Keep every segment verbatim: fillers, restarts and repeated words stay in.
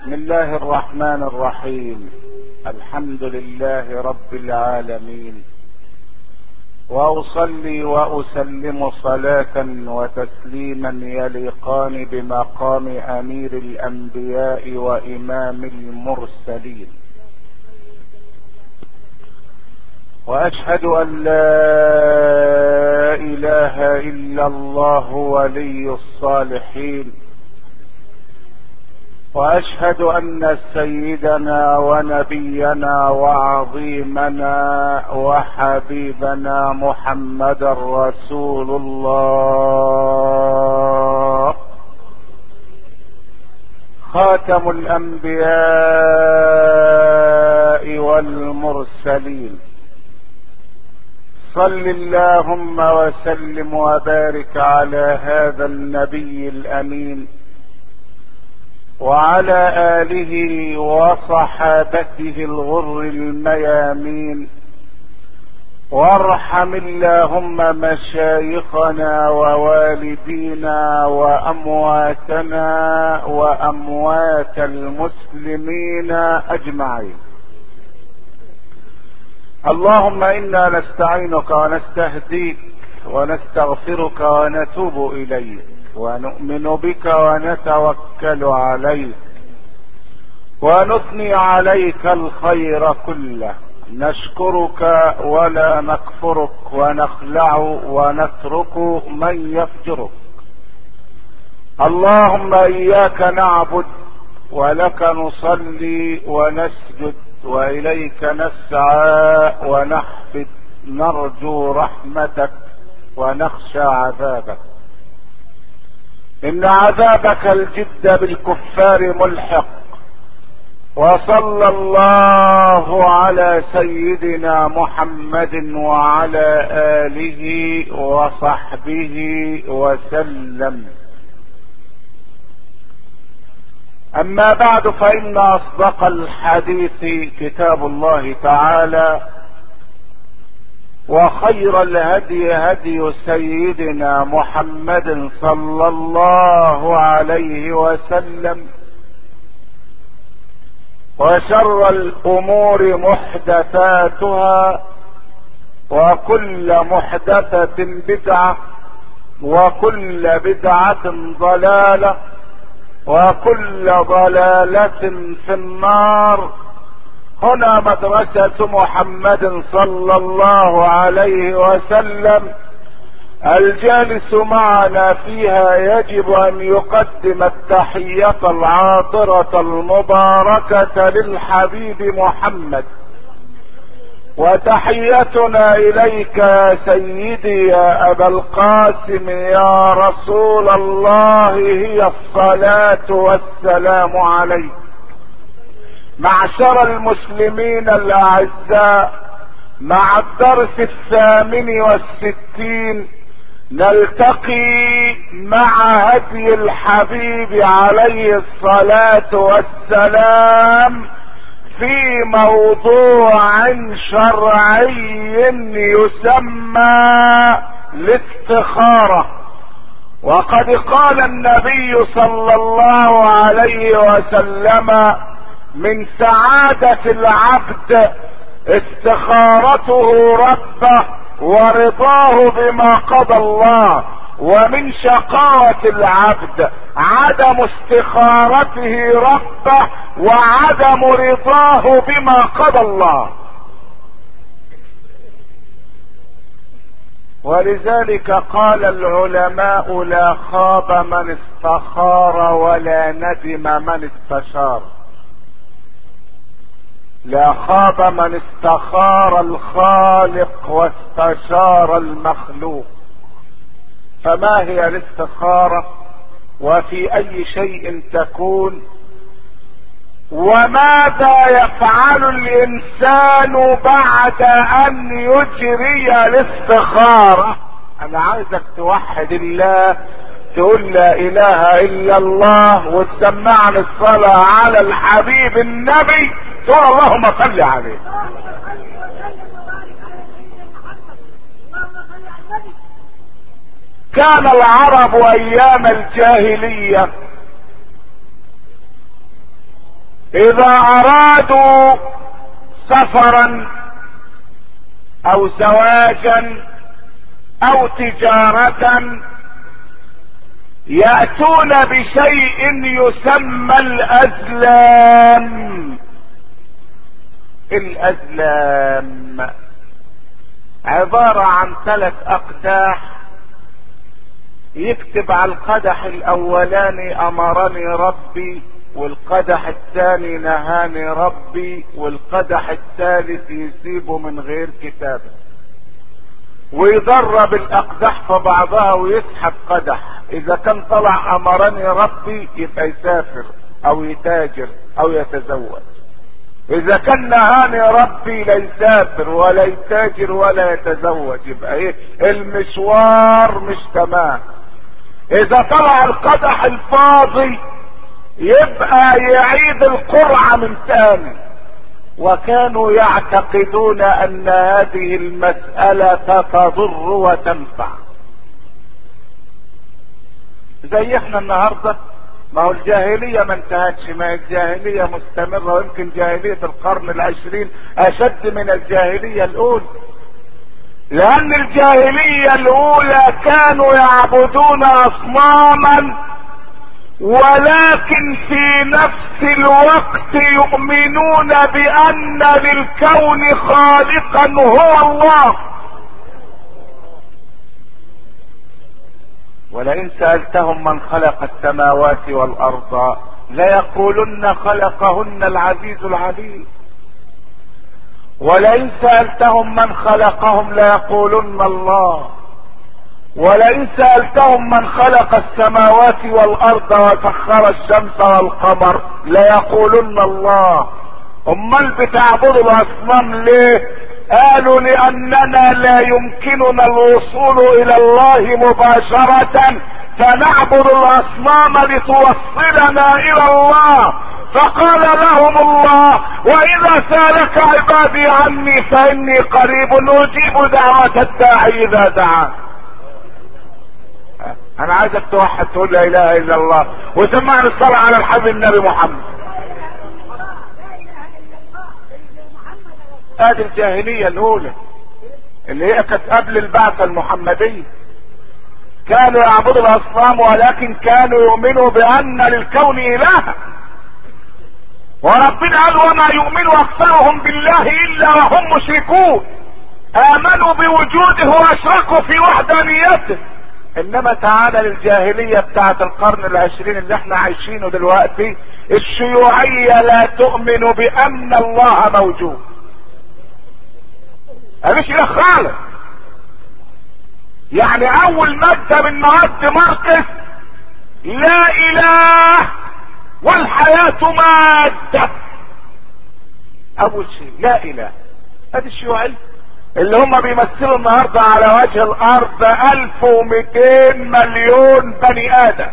بسم الله الرحمن الرحيم. الحمد لله رب العالمين، واصلي واسلم صلاة وتسليما يليقان بمقام امير الانبياء وامام المرسلين، واشهد ان لا اله الا الله ولي الصالحين، واشهد ان سيدنا ونبينا وعظيمنا وحبيبنا محمدا رسول الله، خاتم الانبياء والمرسلين. صل اللهم وسلم وبارك على هذا النبي الامين وعلى آله وصحابته الغر الميامين، وارحم اللهم مشايخنا ووالدينا وأمواتنا وأموات المسلمين أجمعين. اللهم إنا نستعينك ونستهديك ونستغفرك ونتوب إليك، ونؤمن بك ونتوكل عليك، ونثني عليك الخير كله، نشكرك ولا نكفرك، ونخلع ونترك من يفجرك. اللهم إياك نعبد ولك نصلي ونسجد وإليك نسعى ونحفد، نرجو رحمتك ونخشى عذابك، إن عذابك الجد بالكفار ملحق. وصلى الله على سيدنا محمد وعلى آله وصحبه وسلم. أما بعد، فإن أصدق الحديث كتاب الله تعالى، وخير الهدي هدي سيدنا محمد صلى الله عليه وسلم، وشر الامور محدثاتها، وكل محدثة بدعة، وكل بدعة ضلالة، وكل ضلالة في النار. هنا مدرسة محمد صلى الله عليه وسلم، الجالس معنا فيها يجب ان يقدم التحية العاطرة المباركة للحبيب محمد، وتحيتنا اليك يا سيدي يا ابا القاسم يا رسول الله هي الصلاة والسلام عليك. معشر المسلمين الاعزاء، مع الدرس الثامن والستين نلتقي مع هدي الحبيب عليه الصلاة والسلام في موضوع شرعي يسمى الاستخارة. وقد قال النبي صلى الله عليه وسلم: من سعادة العبد استخارته ربه ورضاه بما قضى الله، ومن شقاوة العبد عدم استخارته ربه وعدم رضاه بما قضى الله. ولذلك قال العلماء: لا خاب من استخار ولا ندم من استشار. لا خاب من استخار الخالق واستشار المخلوق. فما هي الاستخارة؟ وفي اي شيء تكون؟ وماذا يفعل الانسان بعد ان يجري الاستخارة؟ انا عايزك توحد الله، تقول لا اله الا الله، وتسمعني الصلاة على الحبيب النبي، تقول اللهم صل عليه. كان العرب ايام الجاهلية اذا ارادوا سفرا او زواجا او تجارة يأتون بشيء يسمى الازلام. الازلام عبارة عن ثلاث اقداح، يكتب على القدح الاولاني امرني ربي، والقدح الثاني نهاني ربي، والقدح الثالث يسيبه من غير كتابه، ويضرب الاقداح في بعضها ويسحب قدح. اذا كان طلع امرني ربي يبقى يسافر او يتاجر او يتزوج، اذا كان نهاني ربي لا يسافر ولا يتاجر ولا يتزوج، يبقى ايه المشوار مش تمام. اذا طلع القدح الفاضي يبقى يعيد القرعة من تاني. وكانوا يعتقدون ان هذه المسألة تضر وتنفع، زي احنا النهاردة. ما هو الجاهلية ما انتهتش، ما الجاهلية مستمرة، ويمكن جاهلية القرن العشرين اشد من الجاهلية الاولى، لان الجاهلية الاولى كانوا يعبدون اصناما، ولكن في نفس الوقت يؤمنون بان للكون خالقا هو الله. ولئن سألتهم من خلق السماوات والارض ليقولن خلقهن العزيز العليم، ولئن سألتهم من خلقهم ليقولن الله، ولئن سألتهم من خلق السماوات والارض وسخر الشمس والقمر ليقولن الله. امال بتعبدوا الاصنام ليه؟ قالوا لاننا لا يمكننا الوصول الى الله مباشرة، فنعبد الاصنام لتوصلنا الى الله. فقال لهم الله: واذا سالك عبادي عني فاني قريب اجيب دعوة الداعي اذا دعان. انا عايزك توحد تقول لا اله الا الله وسمعني الصلاة على الحبيب النبي محمد. ادي الجاهلية الاولى اللي هي كانت قبل البعثة المحمدية، كانوا يعبدوا الاصنام ولكن كانوا يؤمنوا بان للكون الها. وربنا قال: وما يؤمن اكثرهم بالله الا وهم مشركون، امنوا بوجوده واشركوا في وحدانيته. انما تعالى للجاهلية بتاعت القرن العشرين اللي احنا عايشينه دلوقتي، الشيوعية لا تؤمن بان الله موجود، مش اله خالص. يعني اول مادة من مواد ماركس لا اله والحياة مادة. اول شيء لا اله. هذه الشيوعية اللي هم بيمثلوا النهاردة على وجه الارض الف ومئتين مليون بني ادم،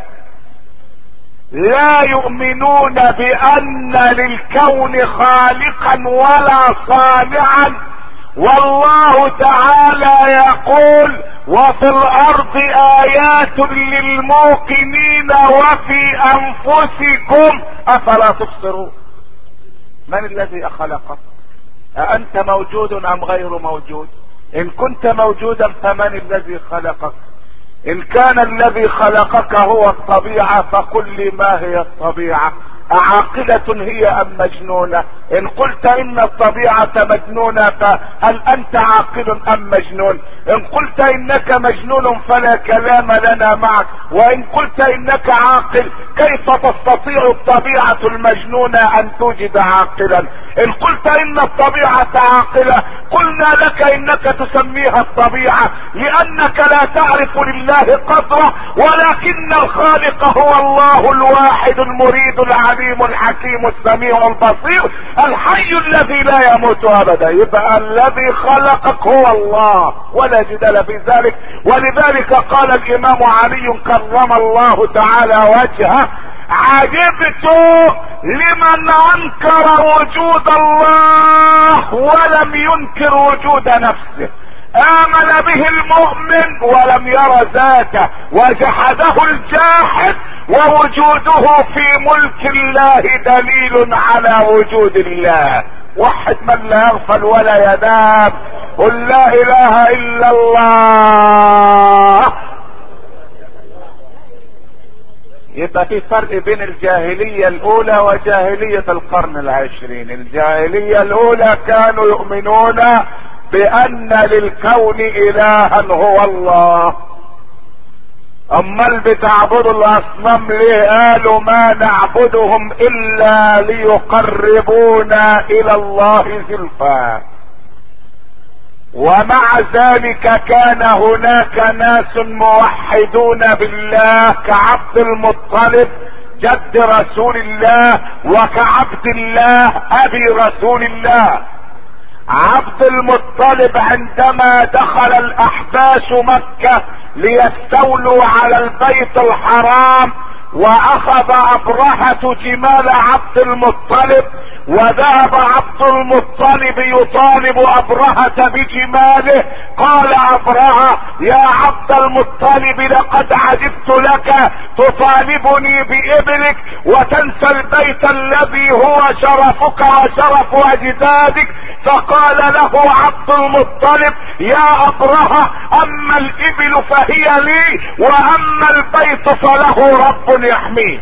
لا يؤمنون بان للكون خالقا ولا صانعا. والله تعالى يقول: وفي الارض ايات للموقنين وفي انفسكم افلا تبصرون. من الذي خلقك؟ أأنت موجود ام غير موجود؟ ان كنت موجودا فمن الذي خلقك؟ ان كان الذي خلقك هو الطبيعة فقل لي ما هي الطبيعة؟ أعاقلة هي ام مجنونة؟ ان قلت ان الطبيعة مجنونة فهل انت عاقل ام مجنون؟ ان قلت انك مجنون فلا كلام لنا معك، وان قلت انك عاقل كيف تستطيع الطبيعة المجنونة ان توجد عاقلا؟ ان قلت ان الطبيعة عاقلة قلنا لك انك تسميها الطبيعة لانك لا تعرف لله قدره، ولكن الخالق هو الله الواحد المريد العليم الحكيم السميع البصير الحي الذي لا يموت ابدا. يبقى الذي خلقك هو الله ولا جدال في ذلك. ولذلك قال الامام علي كرم الله تعالى وجهه: عجبت لمن انكر وجود الله ولم ينكر وجود نفسه. امن به المؤمن ولم ير ذاته وجحده الجاحد، ووجوده في ملك الله دليل على وجود الله. وحد من لا يغفل ولا ينام، قل لا اله الا الله. يبقى في فرق بين الجاهلية الاولى وجاهلية القرن العشرين. الجاهلية الاولى كانوا يؤمنون بان للكون الها هو الله. امال بتعبدوا الاصنام ليه؟ قالوا ما نعبدهم الا ليقربونا الى الله زلفى. ومع ذلك كان هناك ناس موحدون بالله كعبد المطلب جد رسول الله، وكعبد الله ابي رسول الله. عبد المطلب عندما دخل الاحباش مكة ليستولوا على البيت الحرام، واخذ ابرهة جمال عبد المطلب، وذهب عبد المطلب يطالب ابرهة بجماله. قال ابرهة يا عبد المطلب لقد عجبت لك تطالبني بابنك وتنسى البيت الذي هو شرفك وشرف اجدادك. فقال له عبد المطلب يا ابرهة اما الابل فهي لي، واما البيت فله رب يحميه.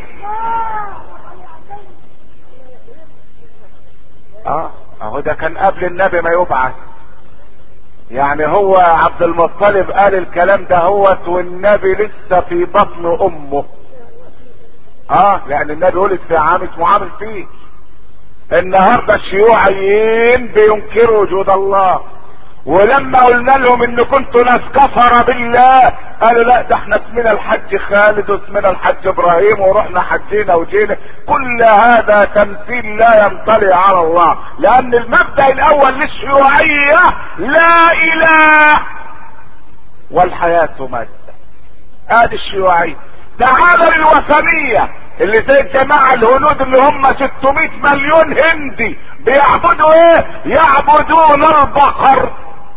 اه اهو ده كان قبل النبي ما يبعث. يعني هو عبد المطلب قال الكلام ده هوت والنبي لسه في بطن امه. اه لان النبي ولد في عام اسمه عام الفيل. النهارده الشيوعيين بينكروا وجود الله، ولما قلنا لهم ان كنتوا ناس كفر بالله قالوا لا ده احنا اسمنا الحج خالد واسمنا الحج ابراهيم ورحنا حجينا وجينا. كل هذا تمثيل لا ينطلي على الله، لان المبدأ الاول للشيوعية لا اله والحياة مادة. ادي الشيوعية. تعالى للوثنية اللي زي الجماعة الهنود اللي هم ستمائة مليون هندي بيعبدوا ايه؟ يعبدون البقر.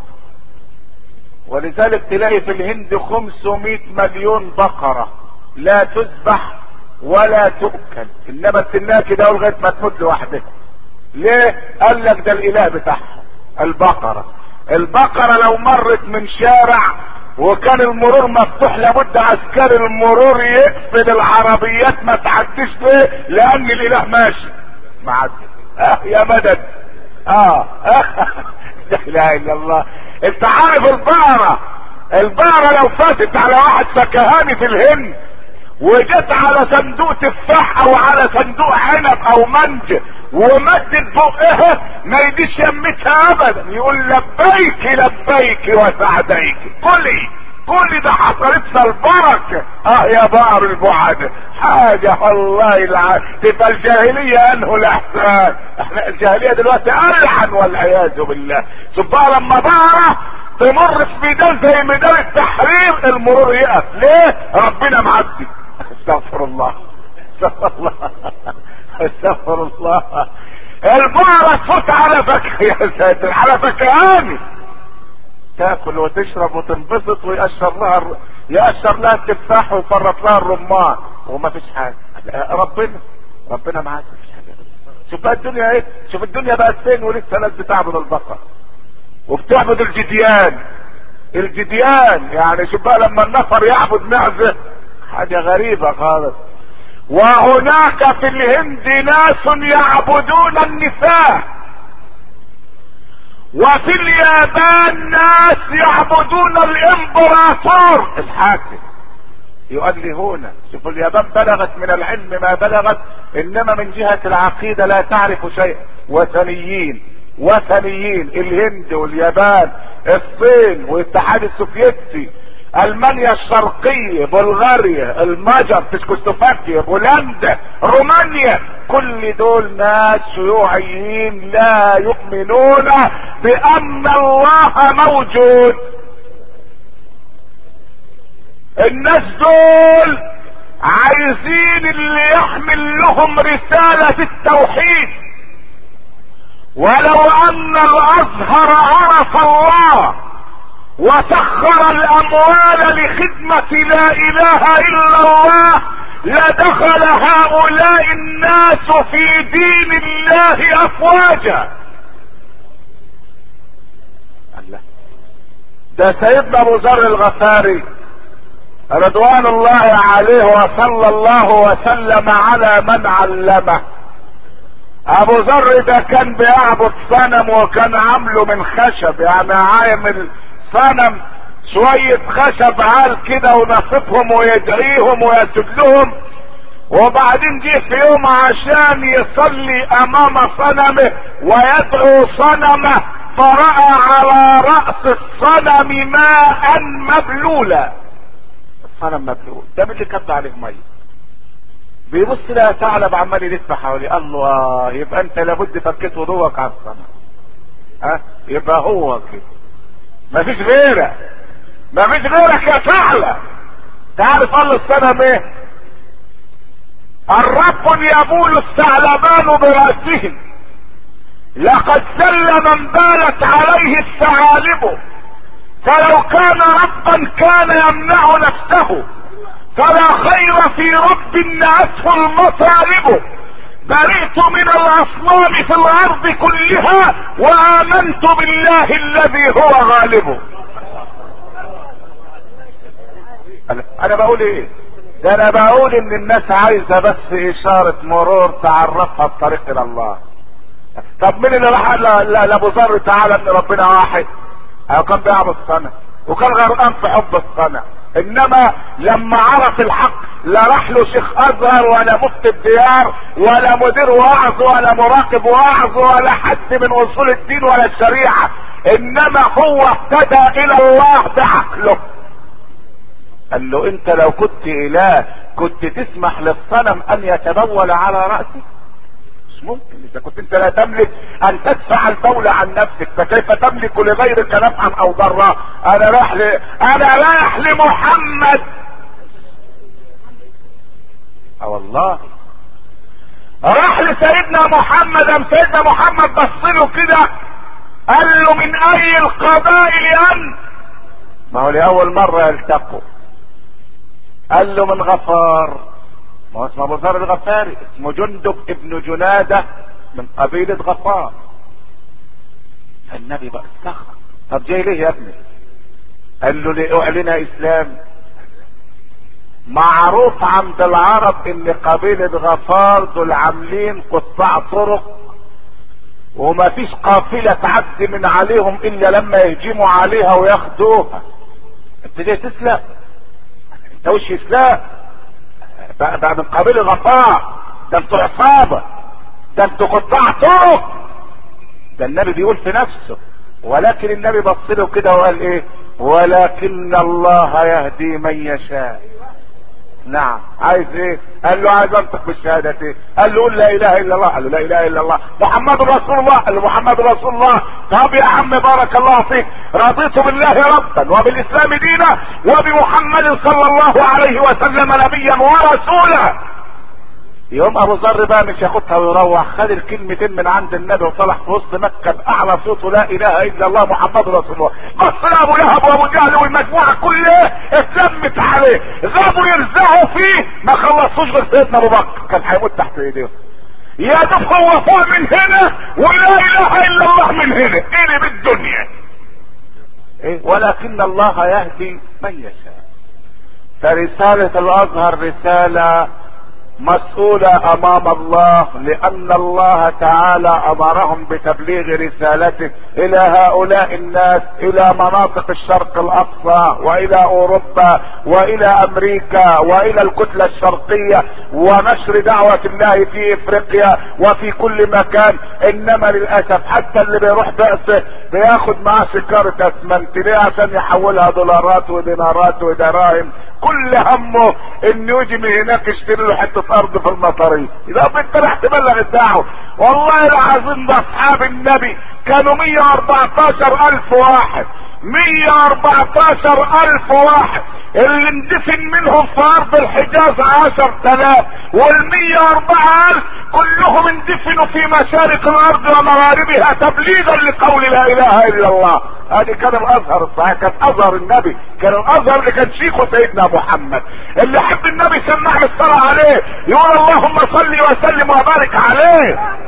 ولذلك تلاقي في الهند خمسمائة مليون بقرة لا تذبح ولا تؤكل، انما تنها كده لغايه ما تموت لوحدها. ليه؟ قال لك ده الاله بتاعها البقرة. البقرة لو مرت من شارع وكان المرور مفتوح لابد عسكري المرور يقفل العربيات ما تعديش. ليه؟ لان الاله ماشي معدي. اه يا مدد. اه لا اله الا الله. انت عارف البقرة البقرة لو فاتت على واحد فكهاني في الهند وجت على صندوق تفاح او على صندوق عنب او منج ومدت بقها ما يديش يمتها ابدا، يقول لبيك لبيك وسعديك كلي كل ده حصلتنا البركة. اه يا بقر البعد حاجة والله الع... تبقى الجاهلية انه الاحسان. احنا الجاهلية دلوقتي الحن والعياذ بالله. شوف بقى لما بقرة تمر في ميدان زي ميدان التحرير المرور يقف. ليه؟ ربنا معدي. استغفر الله استغفر الله استغفر الله. البقرة تفوت على فك يا ساتر على فكهاني تاكل وتشرب وتنبسط ويقشر لها الر... يقشر لها التفاح ويفرط لها الرمان وما فيش حاجه. ربنا ربنا معاك مفيش حاجه. شوف بقى الدنيا ايه. شوف الدنيا بقت فين ولسه ناس بتعبد البقر وبتعبد الجديان. الجديان يعني شوف بقى لما النفر يعبد معزه حاجه غريبه خالص. وهناك في الهند ناس يعبدون النساء، وفي اليابان ناس يعبدون الامبراطور الحاكم يؤلهون. شوفوا اليابان بلغت من العلم ما بلغت، انما من جهة العقيدة لا تعرف شيء. وثنيين وثنيين. الهند واليابان الصين والاتحاد السوفيتي المانيا الشرقية بلغاريا المجر تشكوسلوفاكيا بولندا رومانيا كل دول ناس شيوعيين لا يؤمنون بان الله موجود. الناس دول عايزين اللي يحمل لهم رسالة التوحيد. ولو ان الازهر عرف الله وسخر الاموال لخدمة لا اله الا الله لدخل هؤلاء الناس في دين الله افواجا. الله، ده سيدنا ابو ذر الغفاري رضوان الله عليه وصلى الله وسلم على من علمه. ابو ذر ده كان بيعبد صنم وكان عامله من خشب، يعني عامل صنم شوية خشب عال كده ونصفهم ويدعيهم ويسجد لهم، وبعدين جه في يوم عشان يصلي امام صنمه ويدعو صنمه فرأى على رأس الصنم ماء مبلولا. الصنم مبلول، ده من اللي كب عليه ميه. بيبص لها ثعلب عمال يلف حواليه، الله، يبقى انت لابد فكيت وضوءك على الصنم. ها، يبقى هو كده، مفيش غيرك، مفيش غيرك يا ثعلب. تعرف قال الصنم ايه؟ الرب يبول الثعلبان براسهم، لقد سل من بالت عليه الثعالب، فلو كان ربا كان يمنع نفسه، فلا خير في رب نعته المطالب. برئت من الاصنام في الارض كلها وامنت بالله الذي هو غالب. انا بقول ايه؟ ده انا بقول ان الناس عايزه بس اشاره مرور تعرفها الطريق الى الله. طب مين اللي راح لابو ذر تعالى ان ربنا واحد؟ هو كان بيعبد صنم وكان غرقان في حب الصنم، انما لما عرف الحق لا راح له شيخ ازهر ولا مفتي الديار ولا مدير وعظ ولا مراقب وعظ ولا حد من اصول الدين ولا الشريعه، انما هو اهتدى الى الله بعقله. قال له انت لو كنت اله كنت تسمح للصنم ان يتبول على رأسك؟ مش ممكن. اذا كنت انت لا تملك ان تدفع البول عن نفسك فكيف تملك لغيرك نفعا او ضرا؟ انا رايح ل... انا رايح لمحمد. اه والله راح لسيدنا محمد. ام سيدنا محمد بص له كده قال له من اي القبائل انت؟ ما هو لاول مره يلتقوا. قال له من غفار. ما هو اسمه ابو ذر الغفاري، اسمه جندب ابن جنادة من قبيلة غفار. النبي بقى استغرب، طب جاي ليه يا ابني؟ قال له لأعلن اسلام. معروف عند العرب ان قبيلة غفار دول عاملين قطاع طرق وما فيش قافلة تعدي من عليهم الا لما يهجموا عليها وياخدوها. انت جاي تسلم؟ انت وش اسلام؟ بقى, بقى من قبيل غفار، ده انتوا عصابة، ده انتوا قطاع طرق. ده النبي بيقول في نفسه، ولكن النبي بص له كده وقال ايه؟ ولكن الله يهدي من يشاء. نعم، عايز ايه؟ قال له عايز انطق بالشهادتين. قال له قل لا اله الا الله. قال له لا اله الا الله. محمد رسول الله. قال له محمد رسول الله. طب يا عم بارك الله فيك، رضيت بالله ربا وبالاسلام دينا وبمحمد صلى الله عليه وسلم نبيا ورسولا. يوم ابو ذر بقى مش ياخدها ويروح، خد الكلمتين من عند النبي وطلع في وسط مكه باعلى صوته لا اله الا الله محمد رسول الله. بص ابو لهب وابو جهل والمجموعه كلها اتلمت عليه، غابوا يرزعوا فيه، ما خلصوش غير سيدنا ابو بكر كان هيموت تحت ايديهم. يا دوب هو فوق من هنا ولا اله الا الله من هنا، قلب الدنيا. ايه؟ ولكن الله يهدي من يشاء. فرساله الازهر رساله مسؤولة امام الله، لان الله تعالى امرهم بتبليغ رسالته الى هؤلاء الناس، الى مناطق الشرق الاقصى والى اوروبا والى امريكا والى الكتلة الشرقية، ونشر دعوة الله في افريقيا وفي كل مكان. انما للاسف حتى اللي بيروح بأسه بياخد معاه شكارة اسمنت، ليه؟ عشان يحولها دولارات ودينارات ودراهم. كل همه انه يجي من هناك يشتري له حته ارض في المطريه. اذا انت راح تبلغ الدعوه. والله العظيم ده اصحاب النبي كانوا مية واربعتاشر الف واحد، مية واربعتاشر الف واحد، اللي اندفن منهم في ارض الحجاز عشر تلاف، والمية واربعة الف كلهم اندفنوا في مشارق الارض ومغاربها تبليغا لقول لا اله الا الله. هذه كان الازهر الصحيح، كان ازهر النبي، كان الازهر اللي كان شيخه سيدنا محمد. اللي يحب النبي سمع الصلاة عليه يقول اللهم صل وسلم وبارك عليه.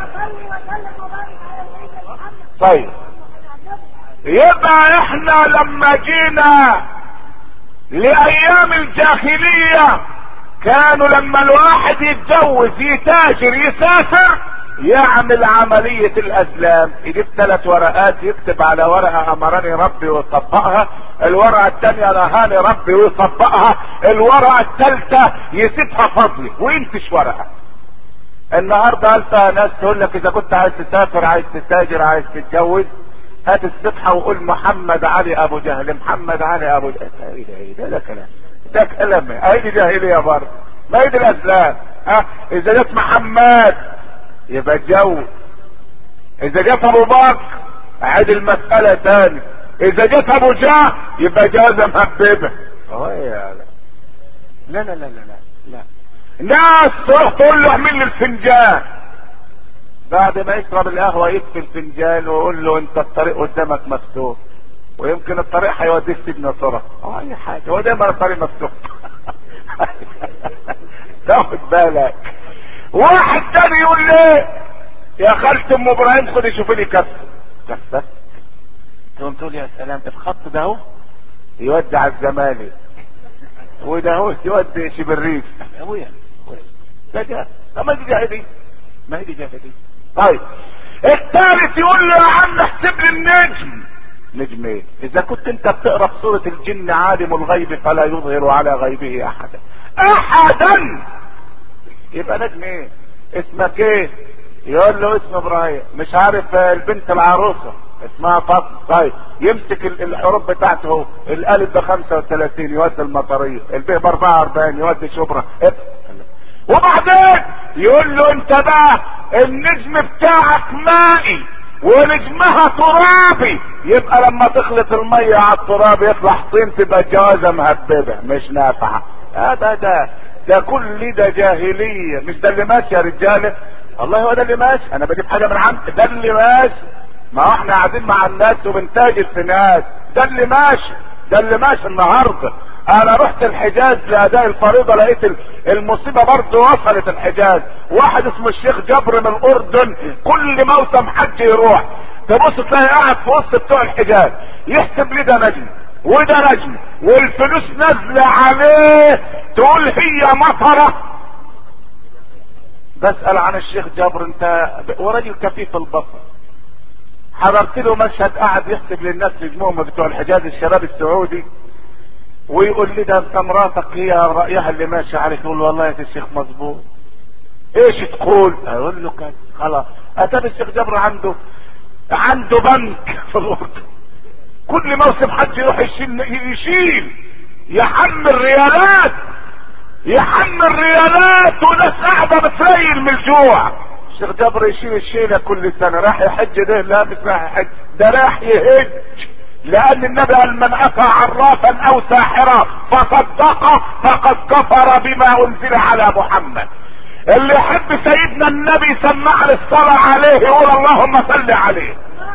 طيب يبقى احنا لما جينا لايام الجاهلية كانوا لما الواحد يتجوز يتاجر يسافر يعمل عملية الازلام، يجيب ثلاث ورقات يكتب على ورقة امرني ربي ويطبقها، الورقة الثانية نهاني ربي ويطبقها، الورقة الثالثة يسيبها فاضية وينتش ورقة. النهاردة انت ناس تقول لك اذا كنت عايز تسافر عايز تتاجر عايز تتجوز هات الصفحة وقول محمد علي ابو جهل، محمد علي ابو جهل. ايه ده ايه ده ده كلام، ده كلام ايه؟ جاهلية برضه، ما هي دي الاسلام. ها اذا جت محمد يبقى اتجوز، اذا جت ابو بكر عاد المسألة تاني، اذا جت ابو جهل يبقى جوازة مهببة. اه يا لا لا لا لا لا لا ناس تروح تقول له اعمل لي الفنجان، بعد ما يشرب القهوة يكفي الفنجان ويقول له انت الطريق قدامك مفتوح، ويمكن الطريق هيوديك سجن صرف اه اي حاجة، هو دايما الطريق مفتوح. تاخد بالك. واحد تاني يقول لي يا خالة ام ابراهيم خدي شوفي لي كف كفة، تقوم تقول يا سلام الخط ده اهو يودي على الزمالك وده اهو يودي شبريف. ابويا ده جاه، ما دي جاهدي، ما هي دي جاهدي. طيب الثالث يقول له يا عم احسب لي النجم. نجم ايه؟ اذا كنت انت بتقرا في سوره الجن عالم الغيب فلا يظهر على غيبه احدا احدا، يبقى نجم ايه؟ اسمك ايه؟ يقول له اسم ابراهيم. مش عارف البنت العروسه اسمها فاطمه، طيب يمسك الحروف بتاعته، الالف ب خمسة وثلاثين يودي المطريه، الب ب اربعة واربعين يودي شبرا، وبعدين يقول له انت بقى النجم بتاعك مائي ونجمها ترابي، يبقى لما تخلط المية على التراب يطلع طين تبقى الجوازة مهببة مش نافعة. هذا ده ده كل ده جاهلية، مش ده اللي ماشي يا رجالة؟ والله هو ده اللي ماشي، انا بجيب حاجة من عند ده اللي ماشي، ما هو احنا قاعدين مع الناس وبنتاجر في ناس، ده اللي ماشي، ده اللي ماشي النهارده. انا رحت الحجاز لاداء الفريضة لقيت المصيبة برضه وصلت الحجاز، واحد اسمه الشيخ جبر من الاردن كل موسم حج يروح تبص تلاقي قاعد في وسط بتوع الحجاز يحسب لي ده نجم وده نجم والفلوس نازلة عليه، تقول هي مطرة. بسأل عن الشيخ جبر انت وراجل كفيف البصر، حضرت له مشهد قاعد يحسب للناس نجمهم بتوع الحجاز الشباب السعودي، ويقول لي ده انت مراتك هي رأيها اللي ماشي عليك، يقول والله يا الشيخ مظبوط. ايش تقول؟ اقول له كده خلاص. اتى الشيخ جبر عنده عنده بنك في الاردن، كل موسم حج يروح يشيل يشيل يحمل ريالات يحمل ريالات وناس قاعده بتريل من الجوع. الشيخ جبر يشيل الشيله كل سنه، راح يحج ده؟ لا مش راح يحج، ده راح يهج، لان النبي قال من اتى عرافا او ساحرا فصدقه فقد كفر بما انزل على محمد. اللي يحب سيدنا النبي سمع الصلاة عليه يقول اللهم صل عليه.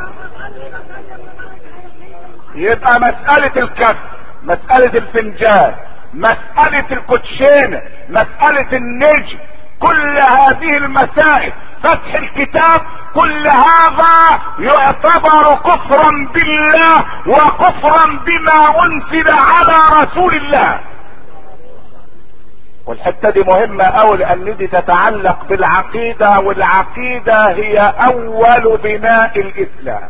يبقى مسألة الكف، مسألة الفنجان، مسألة الكوتشينة، مسألة النجم، كل هذه المسائل فتح الكتاب كل هذا يعتبر كفرا بالله وكفرا بما انزل على رسول الله. والحته دي مهمه قوي لان دي تتعلق بالعقيده، والعقيده هي اول بناء الاسلام،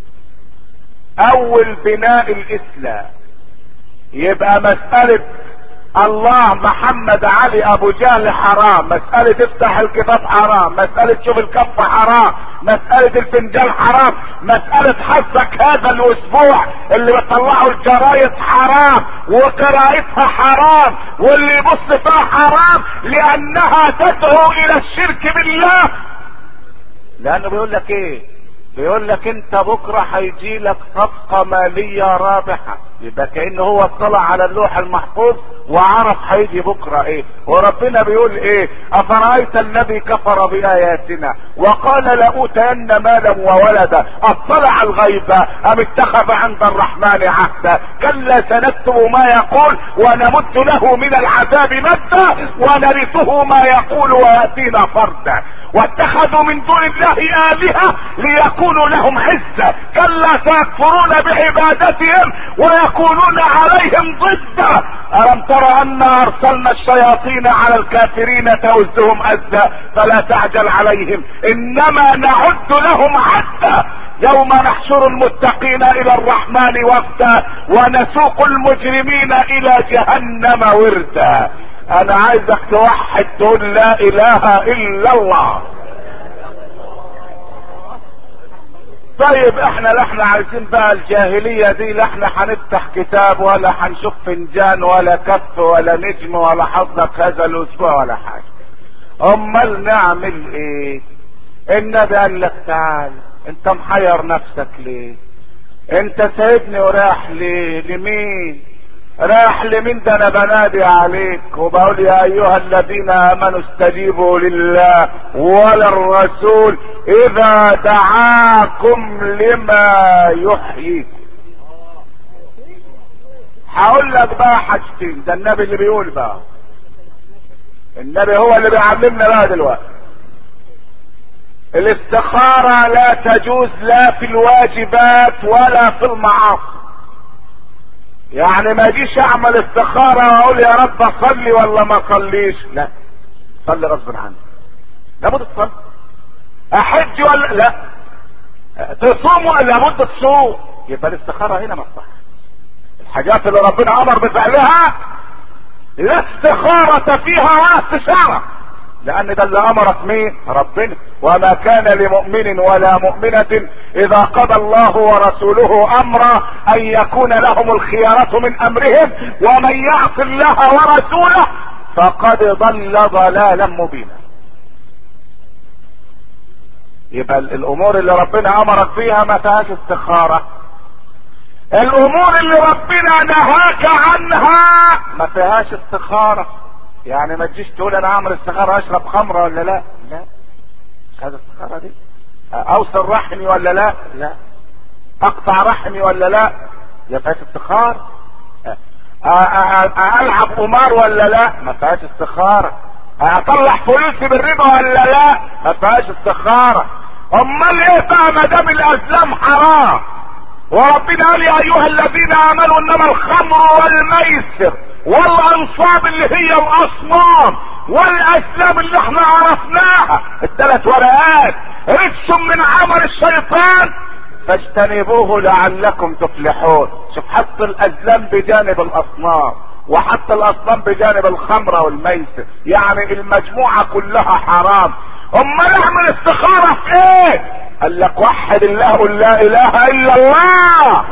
اول بناء الاسلام. يبقى مساله الله محمد علي ابو جهل حرام، مسألة افتح الكتاب حرام، مسألة شوف الكف حرام، مسألة الفنجان حرام، مسألة حظك هذا الاسبوع اللي بيطلعوا الجرايد حرام وقراءتها حرام واللي يبص فيها حرام لانها تدعو الى الشرك بالله. لانه بيقول لك ايه؟ بيقول لك انت بكرة هيجي لك صفقة مالية رابحة، يبقى كأنه هو اطلع على اللوح المحفوظ وعرف هيجي بكرة ايه. وربنا بيقول ايه؟ افرأيت الذي كفر بآياتنا وقال لأوتين مالا وولدا اطلع الغيب ام اتخذ عند الرحمن عهدا كلا سنكتب ما يقول ونمد له من العذاب مدا ونرثه ما يقول ويأتينا فردا واتخذوا من دون الله آلهة ليكونوا لهم عزة كلا سيكفرون بعبادتهم ويكونون عليهم ضدا ألم تر أنا أرسلنا الشياطين على الكافرين تؤزهم أزا فلا تعجل عليهم إنما نعد لهم عدا يوم نحشر المتقين إلى الرحمن وفدا ونسوق المجرمين إلى جهنم وردا. انا عايزك توحد تقول لا اله الا الله. طيب احنا لا احنا عايزين بقى الجاهلية دي، لا احنا هنفتح كتاب ولا هنشوف فنجان ولا كف ولا نجم ولا حظك هذا الاسبوع ولا حاجة. امال نعمل ايه؟ النبي قال لك تعال، انت محير نفسك ليه؟ انت سايبني ورايح ليه؟ لمين؟ راح لمين؟ ده انا بنادي عليك وبقول يا ايها الذين امنوا استجيبوا لله وللرسول اذا دعاكم لما يحييكم. هقول لك بقى حاجتين، ده النبي اللي بيقول بقى، النبي هو اللي بيعلمنا بقى دلوقتي. الاستخارة لا تجوز لا في الواجبات ولا في المعاصي. يعني ما اجيش اعمل استخارة واقول يا رب اصلي ولا ما اصليش، لا، صلي غصب عني، لابد تصلي. احج ولا لا، تصوم ولا لابد تصوم، يبقى الاستخارة هنا ما تصح. الحاجات اللي ربنا امر بفعلها لا استخارة فيها ولا استشارة، لان ده اللي امرك مين؟ ربنا. وما كان لمؤمن ولا مؤمنة اذا قضى الله ورسوله امرا ان يكون لهم الخيارة من امرهم ومن يعص الله ورسوله فقد ضل ضلالا مبينا. يبقى الامور اللي ربنا امرك فيها ما فيهاش استخارة. الامور اللي ربنا نهاك عنها ما فيهاش استخارة. يعني ما تجيش تقول انا اعمل استخارة اشرب خمرة ولا لا، لا مش هذا استخارة دي. اوصل رحمي ولا لا، لا. اقطع رحمي ولا لا، ما فيهاش استخارة. العب قمار ولا لا، ما فيهاش استخارة. اطلع فلوسي بالربا ولا لا، ما فيهاش استخارة. امال ايه بقى ما دام الازلام حرام وربنا قال يا ايها الذين امنوا انما الخمر والميسر والانصاب اللي هي الاصنام والاسلام اللي احنا عرفناها الثلاث ورقات رجس من عمل الشيطان فاجتنبوه لعلكم تفلحون. شوف، حط الازلام بجانب الاصنام وحط الاصنام بجانب الخمر والميسر، يعني المجموعة كلها حرام. امال اعمل استخارة في ايه؟ قال لك وحد الله، قل لا اله الا الله.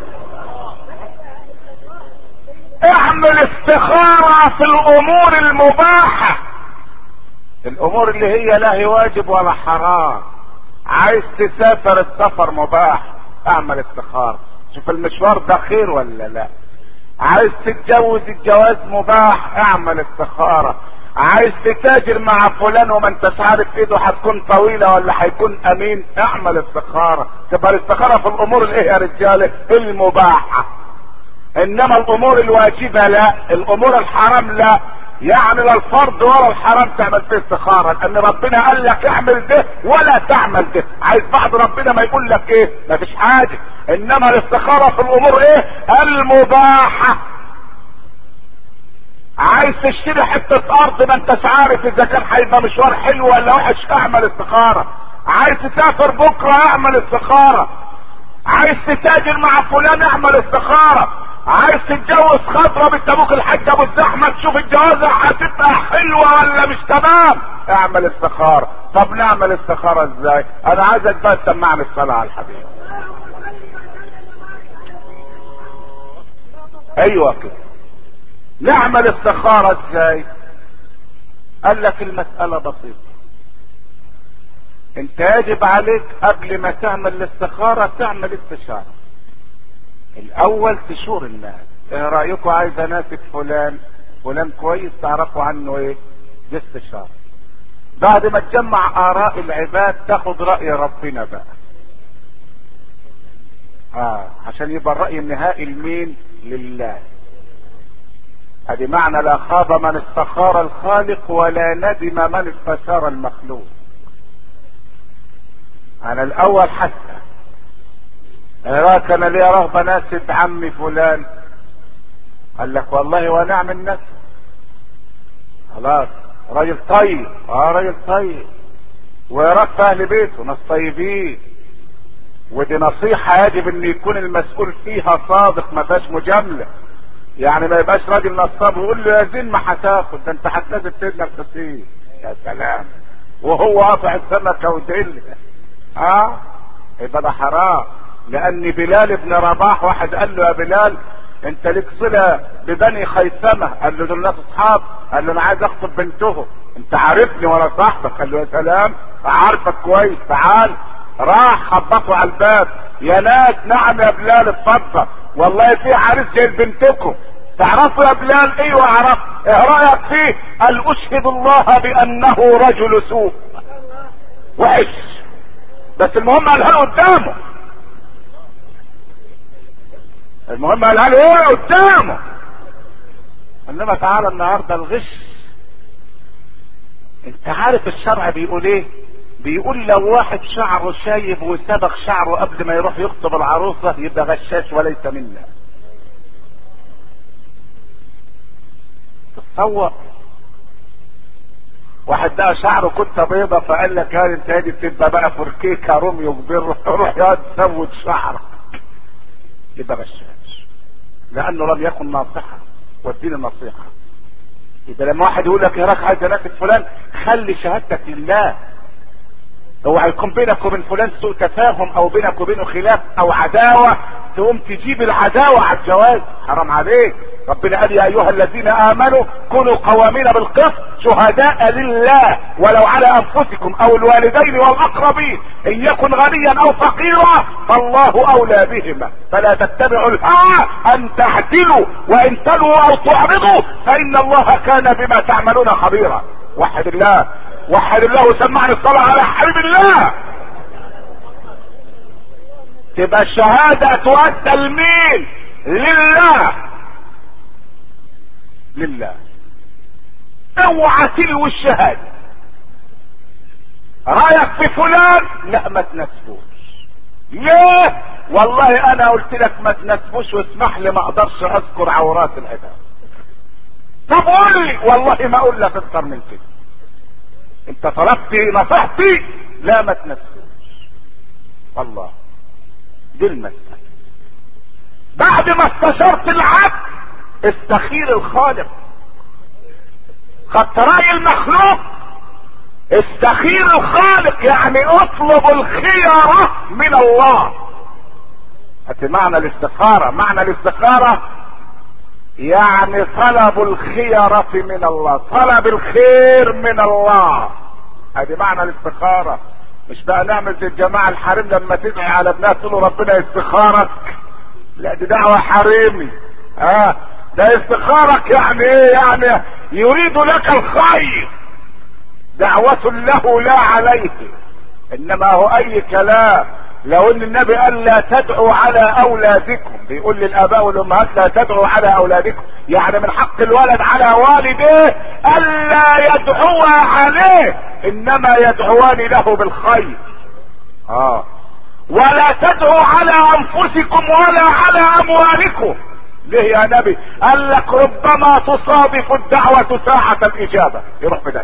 اعمل استخارة في الامور المباحة، الامور اللي هي لا هي واجب ولا حرام. عايز تسافر السفر مباح، اعمل استخارة، شوف المشوار ده خير ولا لا. عايز تتجوز الجواز مباح، اعمل استخارة. عايز تتاجر مع فلان وما انتش عارف ايده هتكون طويلة ولا هيكون امين، اعمل استخارة. تبقى الاستخارة في الامور اللي هي رجالة المباحة، انما الامور الواجبة لا، الامور الحرام لا. يعني لا الفرض ولا الحرام تعمل فيه استخارة، لان ربنا قال لك اعمل ده ولا تعمل ده. عايز بعد ربنا ما يقول لك ايه؟ ما فيش حاجة. انما الاستخارة في الامور ايه؟ المباحة. عايز تشتري حتة ارض ما انتش عارف اذا كان هيبقى مشوار حلو ولا وحش، اعمل استخارة. عايز تسافر بكرة، اعمل استخارة. عايز تتاجر مع فلان، اعمل استخارة. عايز تتجوز خطرة بنت ابوك الحاج ابو الزحمة تشوف الجوازة هتبقى حلوة ولا مش تمام، اعمل استخارة. طب نعمل استخارة ازاي؟ انا عايزك بقى تسمعني الصلاة على الحبيب. ايوه كده. نعمل استخارة ازاي؟ قال لك المسألة بسيطة. انت يجب عليك قبل ما تعمل الاستخارة تعمل استشارة. الاول تشور الناس، ايه رأيكم عايز اناسب فلان فلان كويس تعرفوا عنه ايه، دي استشارة. بعد ما تجمع اراء العباد تاخد رأي ربنا بقى، اه عشان يبقى الرأي النهائي لمين؟ لله. ادي معنى لا خاب من استخار الخالق ولا ندم من استشار المخلوق. انا الاول حتى اراك انا ليه رغبة ناسب عمي فلان، قال لك والله ونعم الناس، خلاص راجل طيب، اه راجل طيب، ويراك في اهل بيته ناس طيبين، ودي نصيحة يجب ان يكون المسؤول فيها صادق ما فيهاش مجاملة. يعني ما يبقاش راجل نصاب ويقول له يا زين ما هتاخد، ده انت هتنزل سيدنا القصير، يا سلام، وهو قاطع السمكة ودل، اه يبقى ده حرام. لان بلال بن رباح واحد قال له يا بلال انت ليك صلة ببني خيثمة، قال له دول ناس اصحاب، قال له انا عايز اخطب بنتهم، انت عارفني وانا صاحبك، قال له يا سلام عارفك كويس تعال. راح خبطوا على الباب، يا ناس نعم يا بلال اتفضل، والله في عريس جاي بنتكم، تعرفوا يا بلال؟ ايوه اعرف، ايه رايك فيه؟ قال اشهد الله بانه رجل سوء وحش، بس المهم قالها له قدامه، المهم قالها له ايه قدامه. انما تعالى النهارده الغش، انت عارف الشرع بيقول ايه؟ بيقول لو واحد شعره شايب وسبق شعره قبل ما يروح يخطب العروسة يبقى غشاش وليس منا. تصور واحد ده شعره كنت بيضة فقال لك هذه انت هذه بتبقى بقى فركيكة روميو كبير، روح يا تسود شعرك، يبقى غشاش لانه لم يكن ناصحا، والدين النصيحة. يبقى لما واحد يقول لك يا راك عايز اناسب فلان خلي شهادتك لله، هو هيكون بينك وبين فلان سوء تفاهم او بينك وبينه خلاف او عداوة تقوم تجيب العداوة على الجواز، حرام عليك. ربنا قال يا ايها الذين امنوا كونوا قوامين بالقسط شهداء لله ولو على انفسكم او الوالدين والاقربين ان يكن غنيا او فقيرا فالله اولى بهما فلا تتبعوا الهوى ان تعدلوا وان تلووا او تعرضوا فان الله كان بما تعملون خبيرا. وحد الله وحد الله وسمعني الصلاة على حبيب الله. تبقى الشهادة تؤدى لمين؟ لله، لله. اوعى تلوي الشهادة، رايك في فلان لا ما تنسفوش. ليه؟ والله انا قلت لك ما تنسفوش واسمح لي ما اقدرش اذكر عورات العباد. طب قول لي، والله ما اقول لك اكتر من كده. انت طلبت نصيحتي لا ما تنسوش، والله دي المسألة. بعد ما استشرت العبد استخير الخالق، خدت رأي المخلوق استخير الخالق، يعني اطلب الخيرة من الله. هات معنى الاستخارة، معنى الاستخارة يعني طلب الخيرة من الله، طلب الخير من الله، ادي معنى الاستخارة. مش بقى نعمل زي الجماعة الحريم لما تدعي على ابنها تقول له ربنا يستخارك، لا دي دعوة حريمي. اه ده استخارك يعني ايه؟ يعني يريد لك الخير، دعوة له لا عليه، انما هو اي كلام. لو ان النبي قال لا تدعوا على اولادكم، بيقول للاباء والامهات لا تدعوا على اولادكم، يعني من حق الولد على والديه الا يدعوا عليه، انما يدعوان له بالخير. اه ولا تدعوا على انفسكم ولا على اموالكم. ليه يا نبي؟ قال لك ربما تصادف الدعوة ساعة الاجابة، يروح في ده.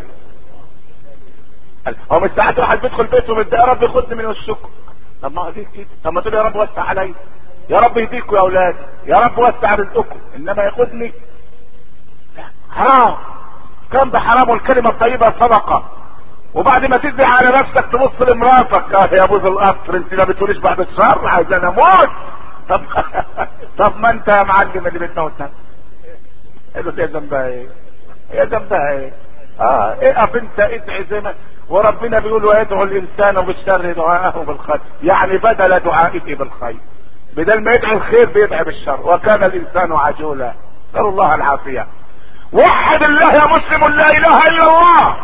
هو مش ساعات واحد بيدخل بيته متضايق يا رب خدني من وشكم، طب ما هديك كده، طب ما تقول يا رب وسع علي، يا رب يهديكوا يا اولادي، يا رب وسع رزقكم، انما ياخدني حرام. كم ده حرام، والكلمه الطيبه صدقه. وبعد ما تدعي على نفسك تبص لمراتك اه يا ابوز القصر انت ما بتقوليش بعد الشر عايز انا اموت. طب طب ما انت يا معلم اللي بتموت نفسك، قال له يا ذنبها ايه؟ يا ذنبها ايه؟ اه اقف انت ادعي زي ما وربنا بيقول ويدعو الانسان بالشر دعاءه بالخير، يعني بدل دعائه بالخير، بدل ما يدعي الخير بيدعي بالشر، وكان الانسان عجولا. نسأل الله العافية. وحد الله يا مسلم، لا اله الا الله.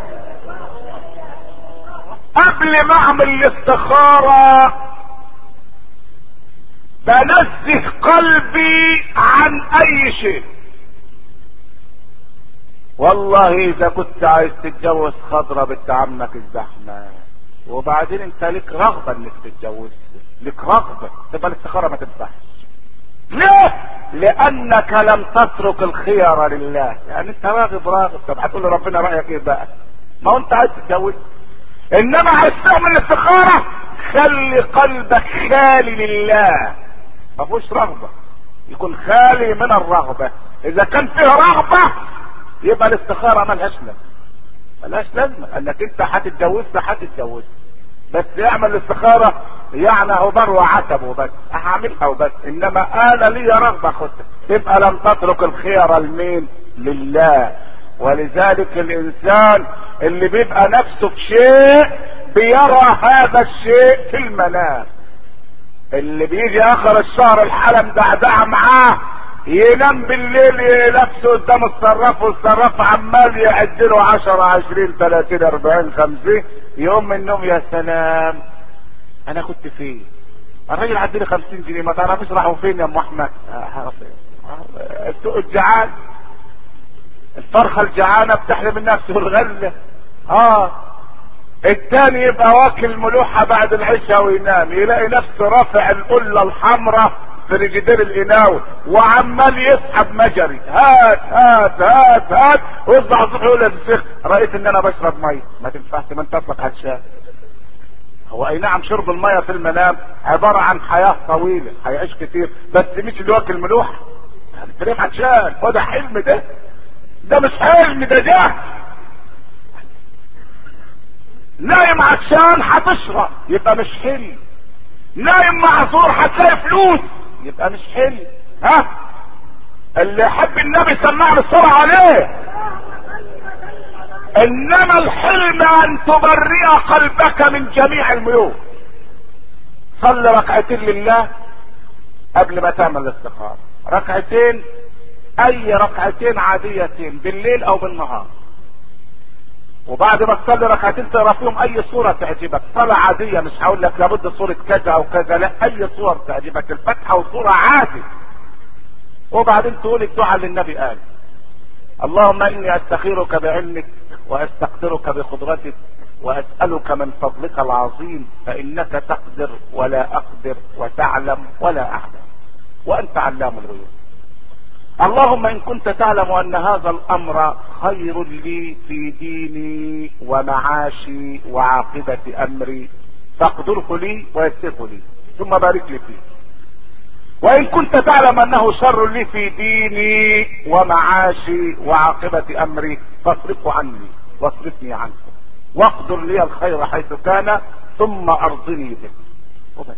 قبل ما اعمل الاستخارة بنزه قلبي عن اي شيء. والله اذا كنت عايز تتجوز خضرة بنت عمك الزحمة، وبعدين انت لك رغبة انك تتجوز، لك رغبة، تبقى الاستخارة ما تنفعش. ليه؟ لانك لم تترك الخيار لله. يعني انت راغب راغب، طب هتقول لربنا رايك ايه بقى؟ ما هو انت عايز تتجوز. انما عايز تعمل الاستخارة خلي قلبك خالي لله، ما فيهوش رغبة، يكون خالي من الرغبة. اذا كان فيه رغبة يبقى الاستخارة ملهاش لازمة، ملهاش لازمة، انك انت هتتجوز هتتجوز، بس اعمل الاستخارة يعني هو بر وعتب وبس، هعملها وبس، انما انا لي رغبة خدها، تبقى لم تترك الخير لمين؟ لله. ولذلك الانسان اللي بيبقى نفسه في شيء بيرى هذا الشيء في المنام. اللي بيجي اخر الشهر الحلم دعدع معاه ينام بالليل نفسه قدام الصراف، والصراف عمال يعدله عشرة عشرين ثلاثين اربعين خمسين، يقوم من النوم يا سلام انا كنت فين؟ الراجل عدلي خمسين جنيه، ما تعرفش راحوا فين يا ام احمد؟ السوق الجعان، الفرخه الجعانه بتحرم النفس والغله. اه التاني يبقى واكل ملوحه بعد العشاء وينام، يلاقي نفسه رافع القله الحمراء في رجدير القناوي وعمال يسحب مجري، هات هات هات هات، ويصبح الصبح يقول للشيخ رايت ان انا بشرب ميه. ما تنفعش، ما انت اصلك عطشان. هو اي نعم شرب الميه في المنام عباره عن حياه طويله، هيعيش كتير، بس مش اللي واكل ملوحه. يعني انت ليه عطشان؟ هو ده حلم؟ ده ده مش حلم، ده جهل. نايم عطشان هتشرب يبقى مش حلم، نايم معذور هتلاقي فلوس يبقى مش حلم. ها اللي يحب النبي سمعنا الصلاة عليه. انما الحلم ان تبرئ قلبك من جميع الميول. صل ركعتين لله قبل ما تعمل الاستخارة، ركعتين، اي ركعتين عاديتين بالليل او بالنهار، وبعد ما تصلي ركعتين تقرا فيهم اي سوره تعجبك، صلاه عاديه، مش هقول لك لابد سوره كذا او كذا، لا، اي سوره تعجبك، الفاتحه وسوره عادي. وبعدين تقول الدعاء اللي النبي قال: اللهم اني استخيرك بعلمك واستقدرك بقدرتك واسالك من فضلك العظيم فانك تقدر ولا اقدر وتعلم ولا اعلم وانت علام الغيوب. اللهم ان كنت تعلم ان هذا الامر خير لي في ديني ومعاشي وعاقبة امري فاقدره لي ويسره لي ثم بارك لي فيه، وان كنت تعلم انه شر لي في ديني ومعاشي وعاقبة امري فاصرفه عني واصرفني عنه واقدر لي الخير حيث كان ثم ارضني به. وبس.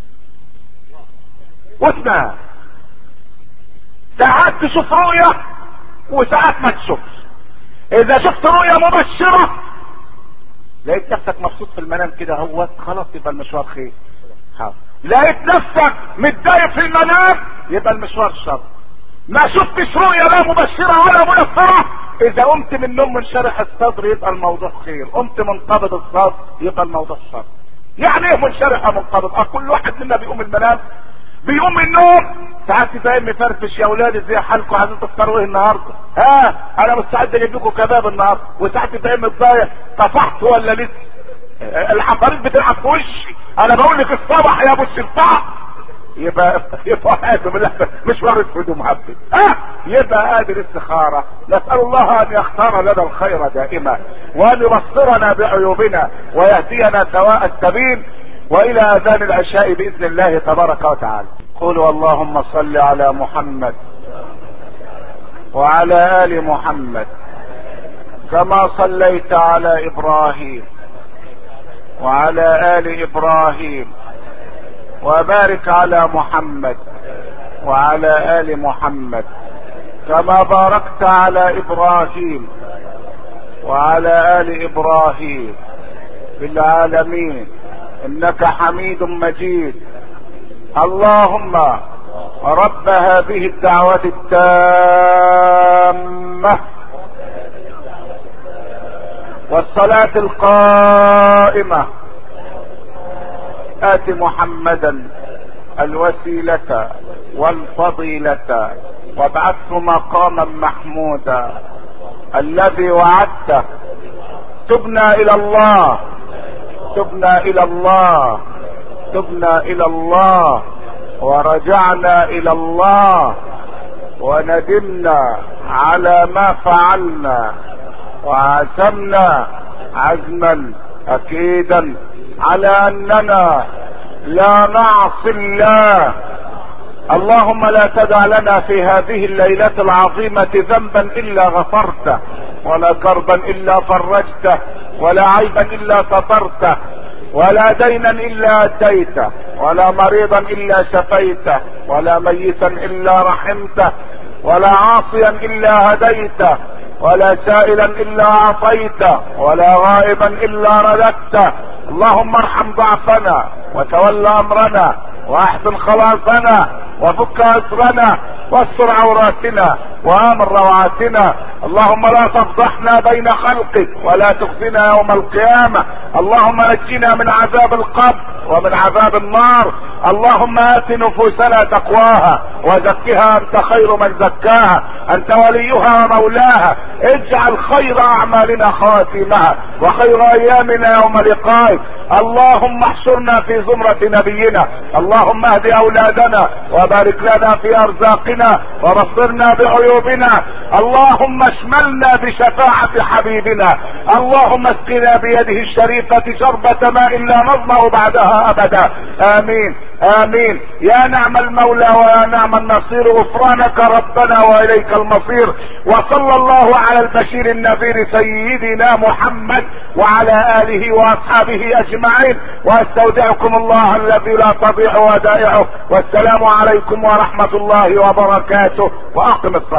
واسمع، ساعات تشوف رؤية وساعات ما تشوفش. اذا شفت رؤية مبشرة لقيت نفسك مبسوط في المنام كده هو خلاص يبقى المشوار خير. لقيت نفسك متضايق في المنام يبقى المشوار شر. ما شفتش رؤية لا مبشرة ولا منفرة، اذا قمت من النوم منشرح الصدر يبقى الموضوع خير، قمت منقبض الصدر يبقى الموضوع شر. يعني ايه منشرح ومنقبض؟ اه كل واحد منا بيقوم المنام بيقوم من النوم ساعات فاهم مفرفش يا اولاد ازاي حالكم عايزين تفطروا ايه النهارده؟ ها انا مستعد اجيب لكم كباب النهارده، وساعات فاهم متضايق طفحت ولا لسه؟ العفاريت بتلعب في وشي، انا بقول لك الصبح يا ابو الشفاع. يبقى يبقى قادر بالله مش ورد في هدوم هبل، ها يبقى قادر استخاره. نسال الله ان يختار لنا الخير دائما وان يبصرنا بعيوبنا ويهدينا سواء السبيل، والى اذان العشاء باذن الله تبارك وتعالى. قولوا اللهم صل على محمد وعلى ال محمد كما صليت على ابراهيم وعلى ال ابراهيم وبارك على محمد وعلى ال محمد كما باركت على ابراهيم وعلى آل إبراهيم في العالمين إنك حميد مجيد. اللهم رب هذه الدعوة التامة والصلاة القائمة آت محمدا الوسيلة والفضيلة وابعثه مقاما محمودا الذي وعدته. تبنا الى الله تبنا الى الله تبنا الى الله ورجعنا الى الله وندمنا على ما فعلنا وعزمنا عزما اكيدا على اننا لا نعصي الله. اللهم لا تدع لنا في هذه الليلة العظيمة ذنبا الا غفرته، ولا كربا الا فرجته، ولا عيبا الا سترته، ولا دينا الا اديته، ولا مريضا الا شفيته، ولا ميتا الا رحمته، ولا عاصيا الا هديته، ولا سائلا الا اعطيته، ولا غائبا الا رددته. اللهم ارحم ضعفنا وتول امرنا واحسن خلاصنا وفك اسرنا واستر عوراتنا وامن روعاتنا. اللهم لا تفضحنا بين خلقك ولا تخزنا يوم القيامة. اللهم نجنا من عذاب القبر ومن عذاب النار. اللهم آت نفوسنا تقواها وزكها انت خير من زكاها، انت وليها ومولاها. اجعل خير اعمالنا خواتيمها وخير ايامنا يوم لقائك. اللهم احشرنا في زمرة نبينا. اللهم اهد اولادنا وبارك لنا في ارزاقنا وبصرنا بعيوبنا. اللهم اشملنا بشفاعة حبيبنا. اللهم اسقنا بيده الشريفة شربة ماء لا نظمأ بعدها ابدا. امين امين. يا نعم المولى ويا نعم النصير. غفرانك ربنا واليك المصير. وصلى الله على البشير النذير سيدنا محمد وعلى اله واصحابه اجمعين. واستودعكم الله الذي لا تضيع ودائعه. والسلام عليكم ورحمة الله وبركاته. واقم الصلاة.